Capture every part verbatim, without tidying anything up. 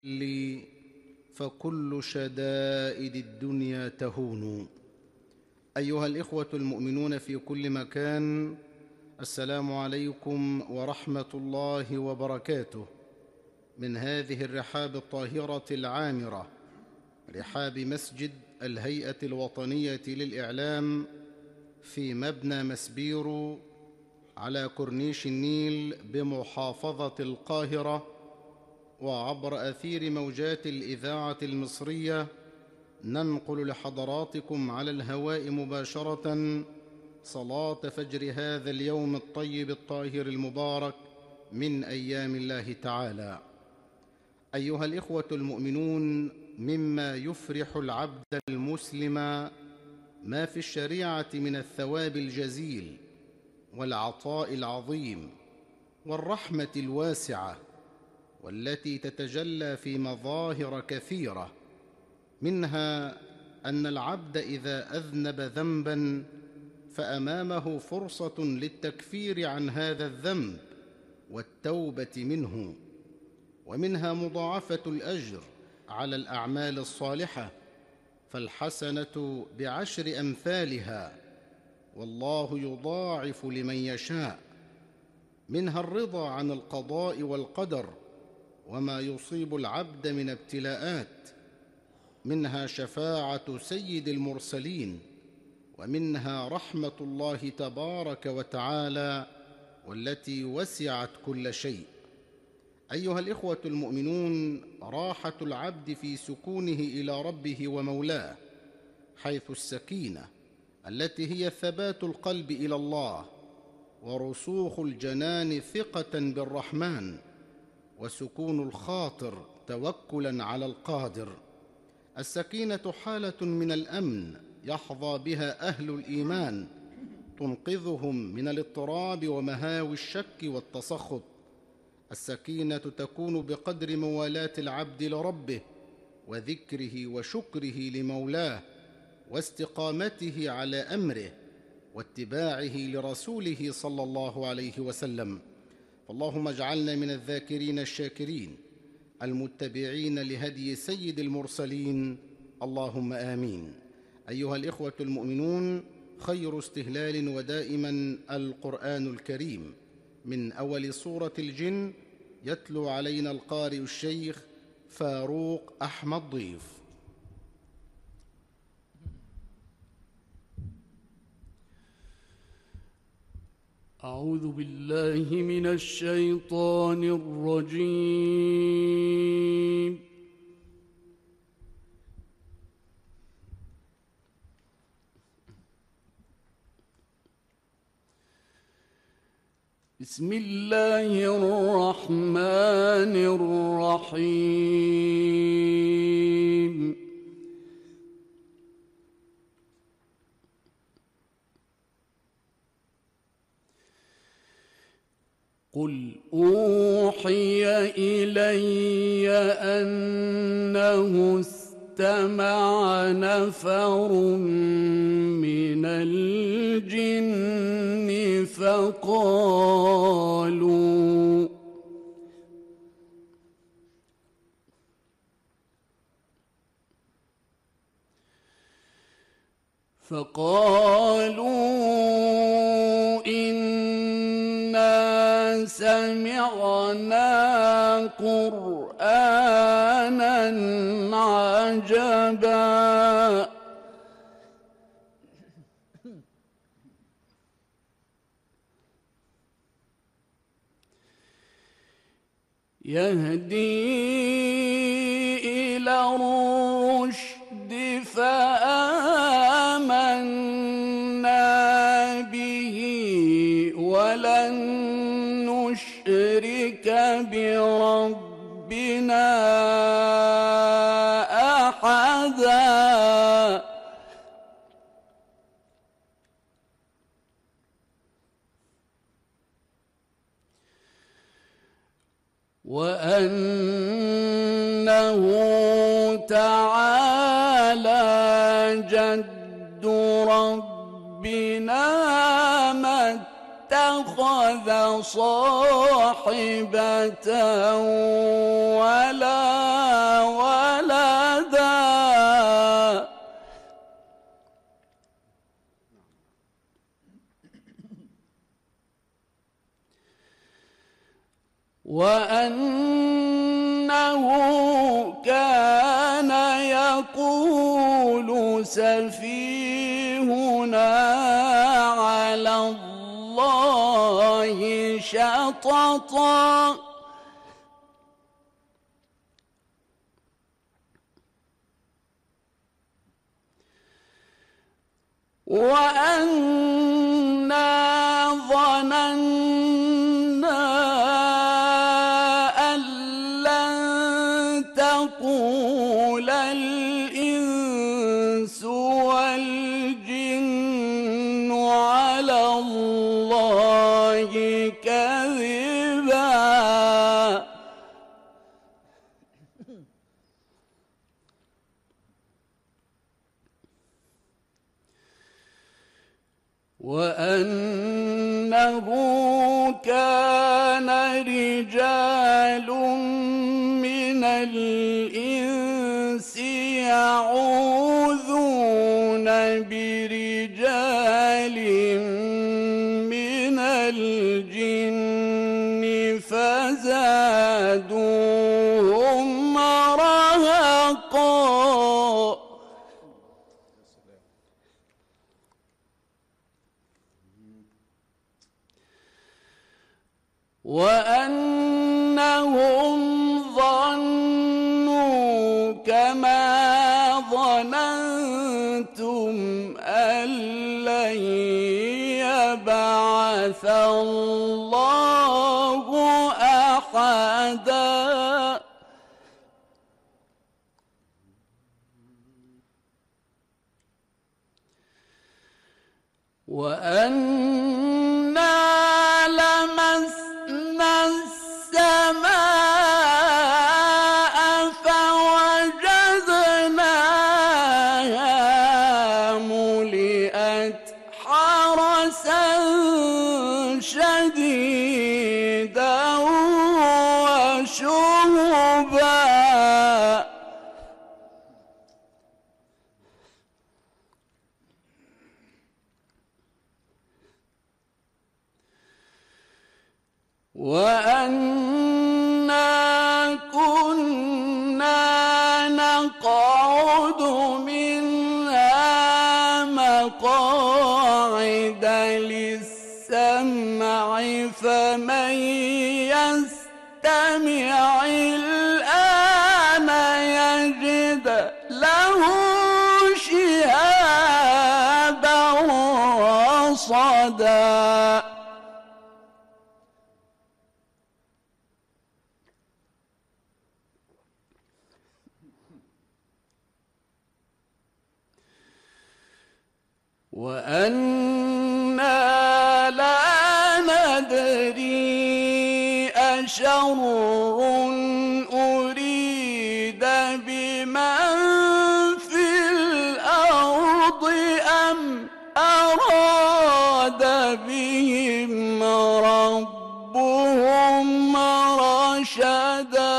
لي فكل شدائد الدنيا تهون. أيها الإخوة المؤمنون في كل مكان، السلام عليكم ورحمة الله وبركاته. من هذه الرحاب الطاهرة العامرة، رحاب مسجد الهيئة الوطنية للإعلام في مبنى مسبيرو على كورنيش النيل بمحافظة القاهرة، وعبر أثير موجات الإذاعة المصرية، ننقل لحضراتكم على الهواء مباشرة صلاة فجر هذا اليوم الطيب الطاهر المبارك من أيام الله تعالى. أيها الإخوة المؤمنون، مما يفرح العبد المسلم ما في الشريعة من الثواب الجزيل والعطاء العظيم والرحمة الواسعة، والتي تتجلى في مظاهر كثيرة، منها أن العبد إذا أذنب ذنباً فأمامه فرصة للتكفير عن هذا الذنب والتوبة منه، ومنها مضاعفة الأجر على الأعمال الصالحة، فالحسنة بعشر أمثالها، والله يضاعف لمن يشاء. منها الرضا عن القضاء والقدر وما يصيب العبد من ابتلاءات، منها شفاعة سيد المرسلين، ومنها رحمة الله تبارك وتعالى والتي وسعت كل شيء. أيها الإخوة المؤمنون، راحة العبد في سكونه إلى ربه ومولاه، حيث السكينة التي هي ثبات القلب إلى الله، ورسوخ الجنان ثقة بالرحمن، وسكون الخاطر توكلاً على القادر. السكينة حالة من الأمن يحظى بها أهل الإيمان، تنقذهم من الاضطراب ومهاوي الشك والتسخط. السكينة تكون بقدر موالاة العبد لربه، وذكره وشكره لمولاه، واستقامته على أمره، واتباعه لرسوله صلى الله عليه وسلم. فاللهم اجعلنا من الذاكرين الشاكرين المتبعين لهدي سيد المرسلين، اللهم آمين. أيها الإخوة المؤمنون، خير استهلال ودائما القرآن الكريم، من أول سورة الجن، يتلو علينا القارئ الشيخ فاروق أحمد ضيف. أعوذ بالله من الشيطان الرجيم. بسم الله الرحمن الرحيم. قل أوحي إلي أنه استمع نفر من الجن فقالوا فقالوا إنا سمعنا قرآنا عجبا يهدي إلى الرشد فآمنا به ولن نشرك بربنا أحدا. وأنه تعالى جد ربنا ما اتخذ صاحبة ولا وأنه كان يقول سفيهنا على الله شططا وأنا ظننا أن لن تقول الإنس والجن على الله كذبا وأنه كان رجال من الإنس يعوذون برجال من الجن فزادوهم رهقا وأنهم ظنوا كما ظننتم أن لن يبعث الله أحدا وأنا لمسنا السماء فوجدناها ملئت حرسا شديدا وشهبا وأنا كنا نقعد منها مقاعد للسمع فمن يستمع الآن يجد له شهابا رصدا وأنا لا ندري أشر أريد بمن في الأرض أم أراد بهم ربهم رشدا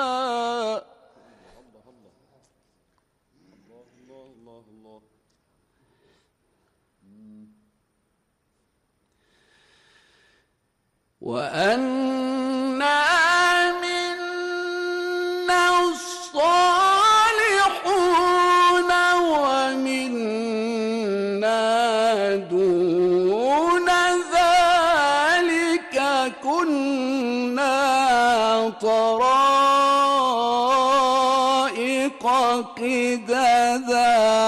وأنا منا الصالحون ومنا دون ذلك كنا طرائق قددا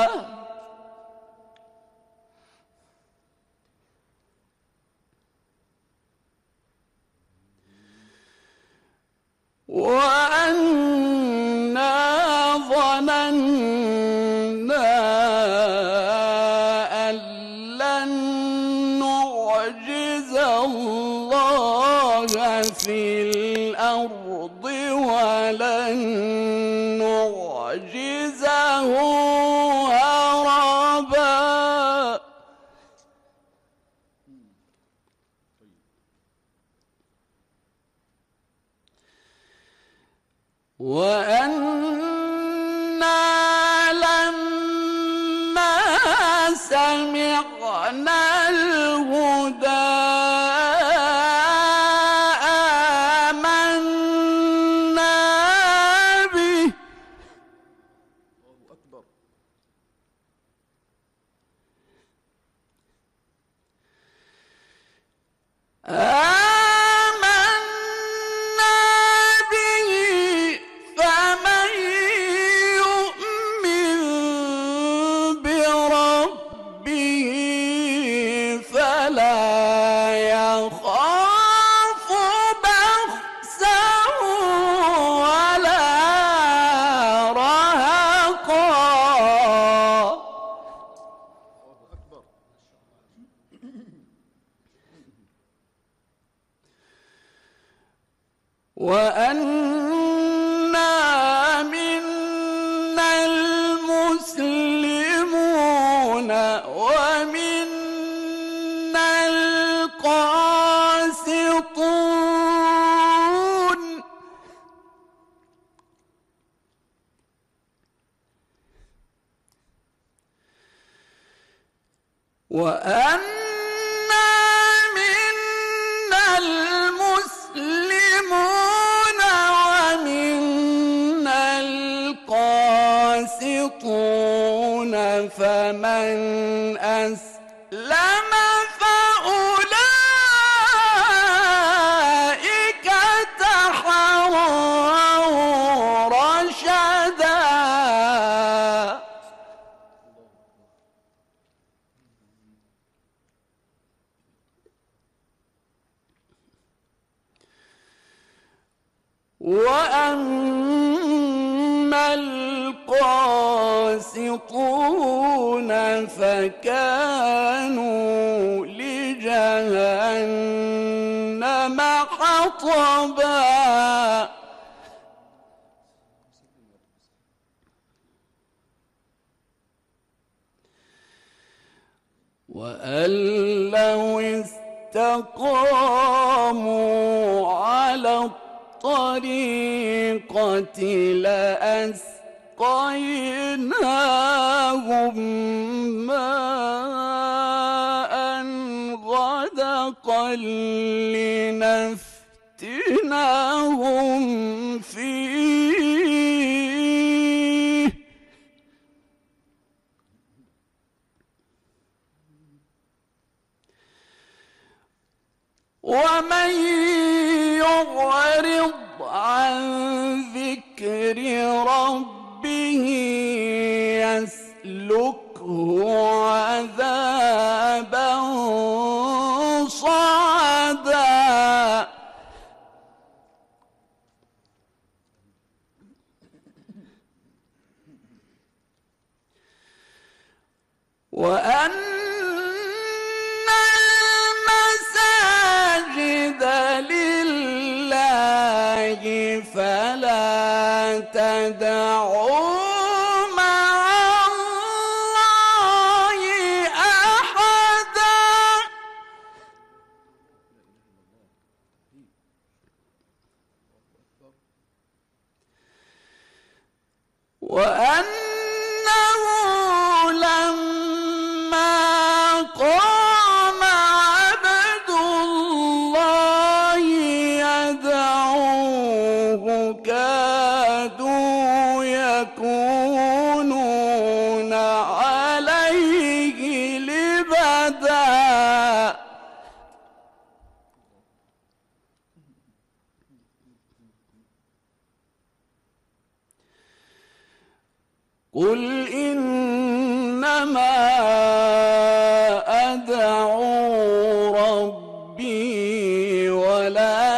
وأنا ظننا أن لن نعجز الله في الأرض ولن نعجزه هربا وأنا لما سمعنا الهدى وأنا منا المسلمون ومنا القاسطون وأنا منا المسلمون ومنا القاسطون فمن أسلم فأولئك تحروا رشدا. وأما القاسطون فكانوا لجهنم حطبا وأن لو استقاموا على الطريقة لأسقيناهم ماء غدقا لنفتناهم فيه ومن يعرض عن ذكر ربه يسلكه عذابا صعدا. وأن المساجد لله فلا تدعوا مع الله أحدا. وأنه لما قام عبد الله يدعوه كادوا يكونون عليه لبدا. قل إنما أدعو ربي ولا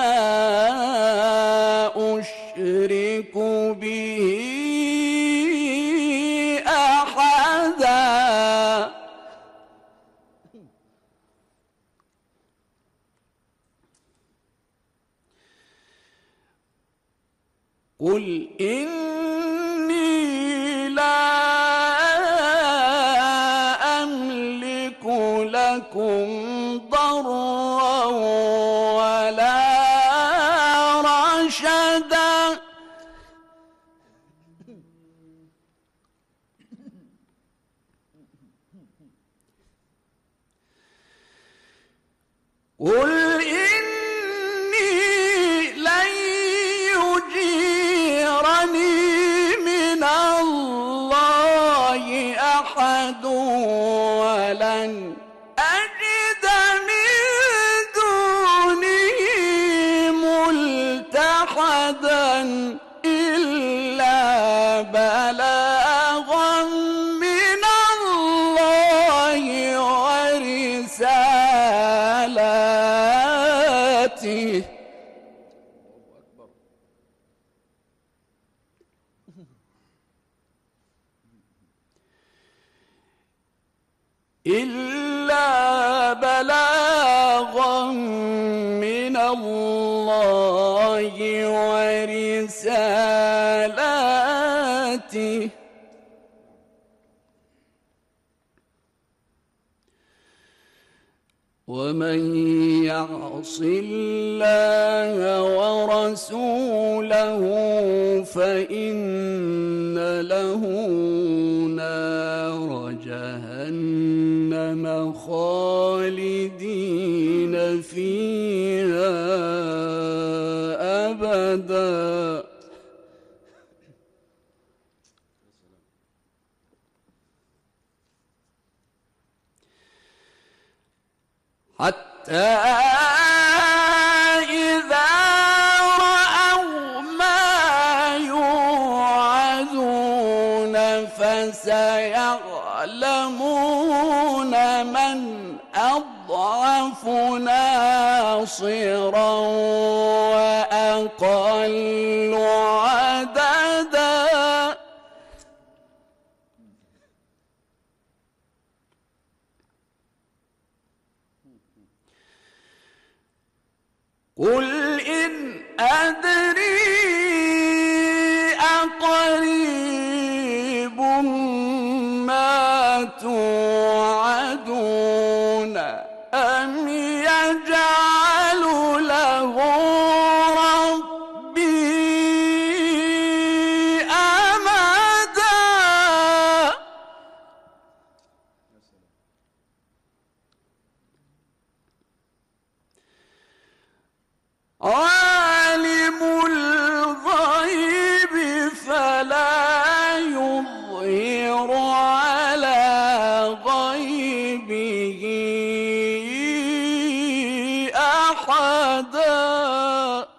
أشرك به أحدا. قل إني لا أملك لكم ضرا ولا رشدا. قل إني لن يجيرني من الله أحد ولن أجد من دونه ملتحدا إلا بلاغا من الله ورسالاته. إلا بلاغا من الله ورسالاته ومن يعص الله ورسوله فإن له نار جهنم خالدين فيها أبدا. حتى إذا رأوا ما يوعدون فسيعلمون من أضعف ناصرا وأقل عددا. قل إن أدري أقريب ما توعدون أم يجعل له ربي أمدا. عالم الغيب فلا يظهر على غيبه أحدا.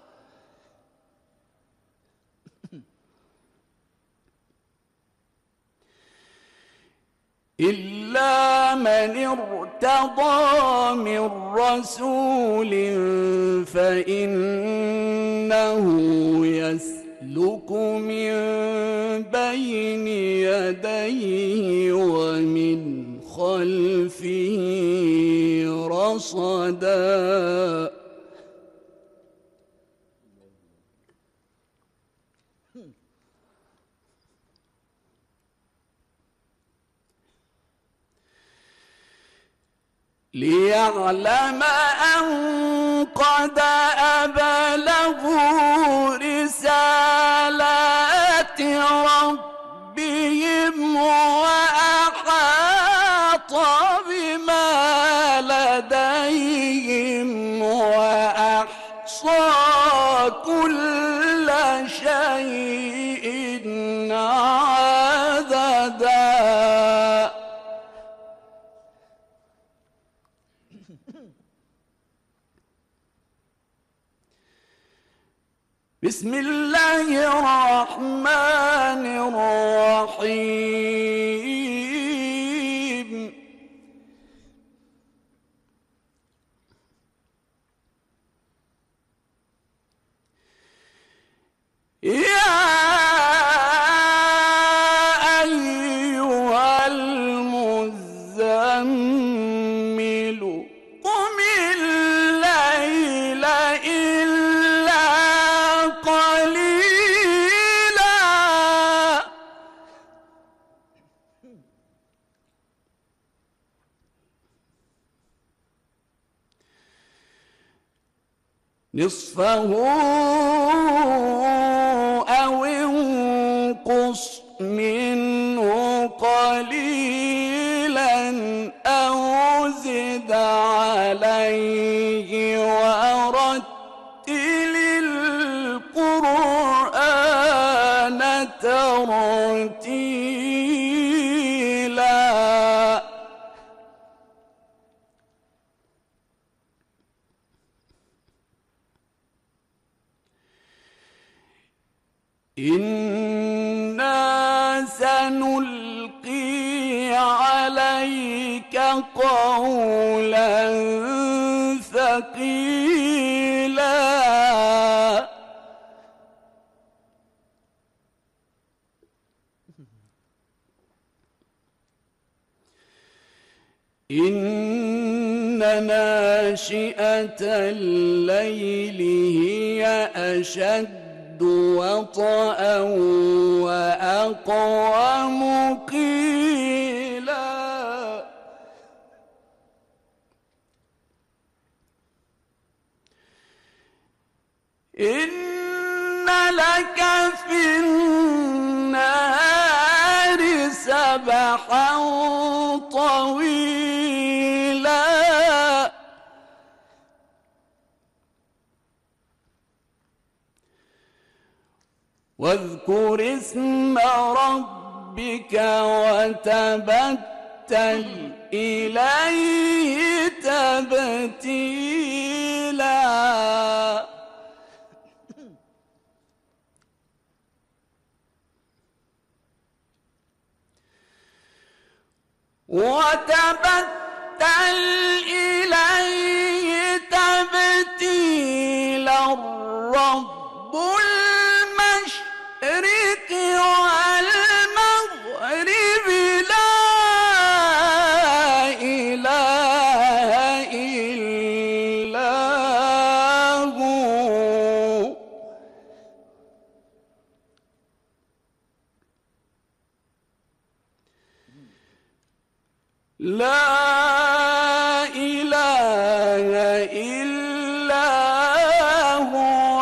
إلا من ارتضى من رسول فإنه يسلك من بين يديه ومن خلفه رصدا. ليعلم أن قد أبلغوا رسالات ربهم وأحاط بما لديهم وأحصى كل شيء عددا. بسم الله الرحمن الرحيم. يا أيها المزمل قم الليل إلا قليلا نصفه أو انقص منه قليلا أو زد عليه ورتل القرآن ترتيلا. إنا سنلقي عليك قولا ثقيلا. إن ناشئة الليل هي أشد وطئا وأقوم قيلا إن لك في النهار سبحا طويلا واذكر اسم ربك وتبتل إليه تبتيلا وتبتل إليه تبتيلا رب المشرق والمغرب لا إله إلا هو لا إله إلا هو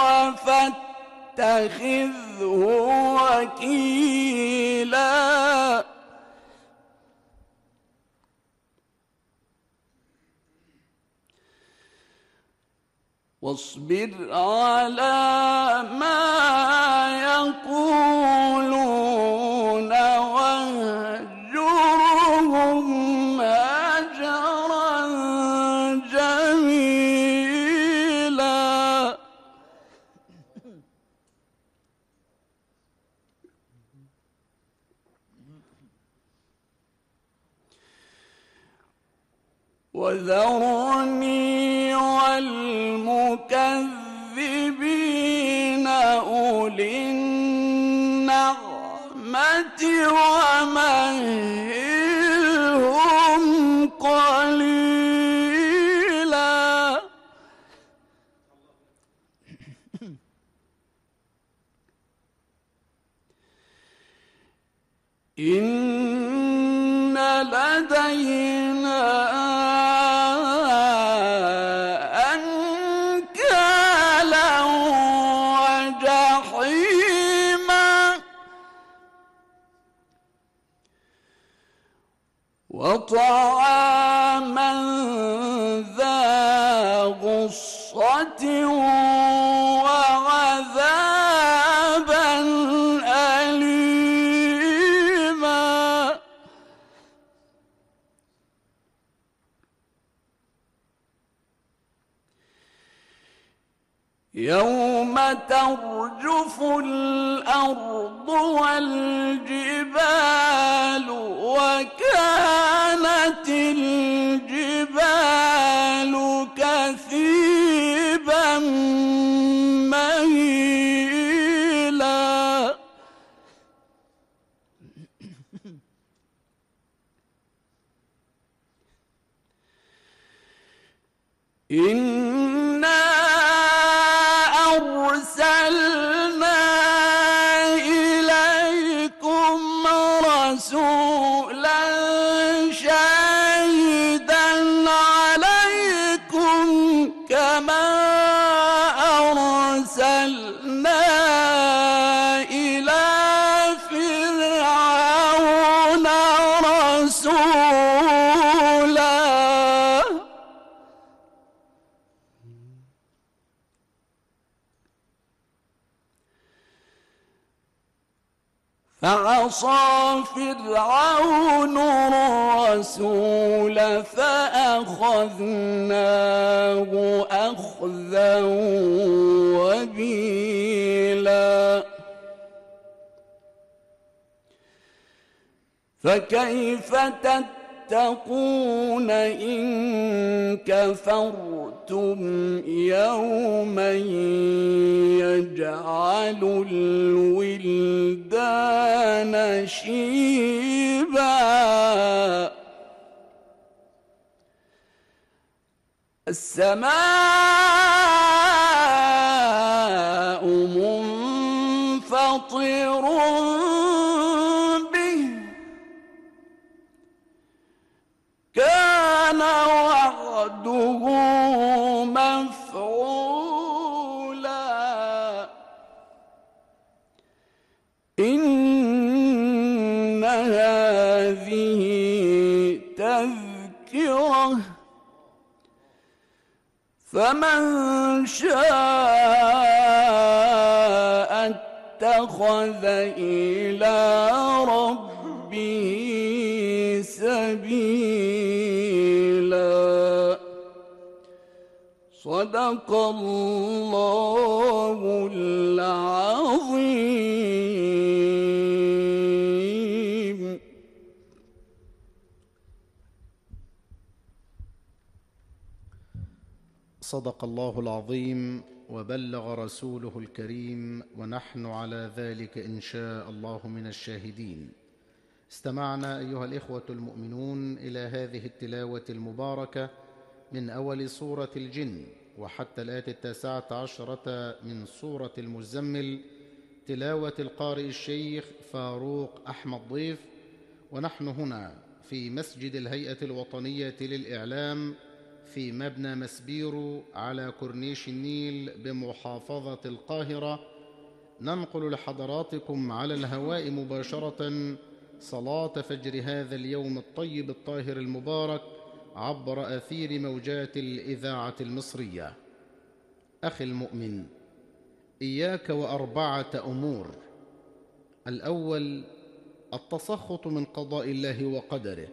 فاتخذه وكيلا واصبر على ما يقولون واهجرهم هجرا جميلا وذرني والمكذبين أولي النعمة ومهلهم قليلا إن لدينا أنكالا وجحيما وطعاما ذا غصة وعذابا أليما يوم ترجف الأرض والجبال وكانت الجبال كثيبا مهيلا إنا أرسلنا إليكم رسولا شاهدا عليكم كما أرسلنا إلى فرعون رسولا فعصى فرعون الرسول فأخذناه أخذا وبيلا فكيف تتقون إن كفرتم يوما يجعل الولدان شيبا السماء منفطر به كان وعده مفعولا إن هذه تذكرة فمن شاء اتخذ إلى ربه سبيلا. صدق الله العظيم. صدق الله العظيم وبلغ رسوله الكريم، ونحن على ذلك إن شاء الله من الشاهدين. استمعنا أيها الإخوة المؤمنون إلى هذه التلاوة المباركة من أول سورة الجن وحتى الآية التاسعة عشرة من سورة المزمل، تلاوة القارئ الشيخ فاروق أحمد ضيف، ونحن هنا في مسجد الهيئة الوطنية للإعلام في مبنى مسبيرو على كورنيش النيل بمحافظة القاهرة، ننقل لحضراتكم على الهواء مباشرة صلاة فجر هذا اليوم الطيب الطاهر المبارك عبر أثير موجات الإذاعة المصرية. أخي المؤمن، إياك وأربعة أمور: الأول التسخط من قضاء الله وقدره،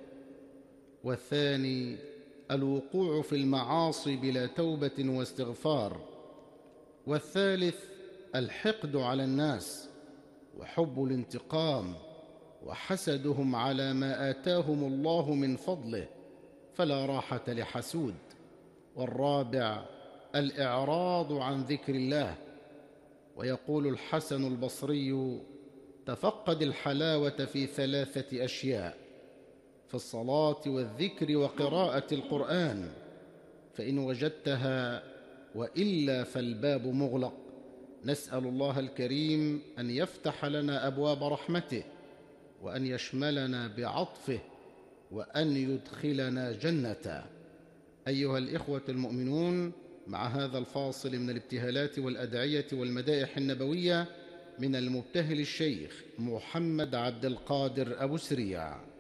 والثاني الوقوع في المعاصي بلا توبة واستغفار، والثالث الحقد على الناس وحب الانتقام وحسدهم على ما آتاهم الله من فضله فلا راحة لحسود، والرابع الإعراض عن ذكر الله. ويقول الحسن البصري: تفقد الحلاوة في ثلاثة أشياء: في الصلاة والذكر وقراءة القرآن، فإن وجدتها وإلا فالباب مغلق. نسأل الله الكريم أن يفتح لنا أبواب رحمته، وأن يشملنا بعطفه، وأن يدخلنا جنته. أيها الإخوة المؤمنون، مع هذا الفاصل من الابتهالات والأدعية والمدائح النبوية من المبتهل الشيخ محمد عبد القادر أبو سريع.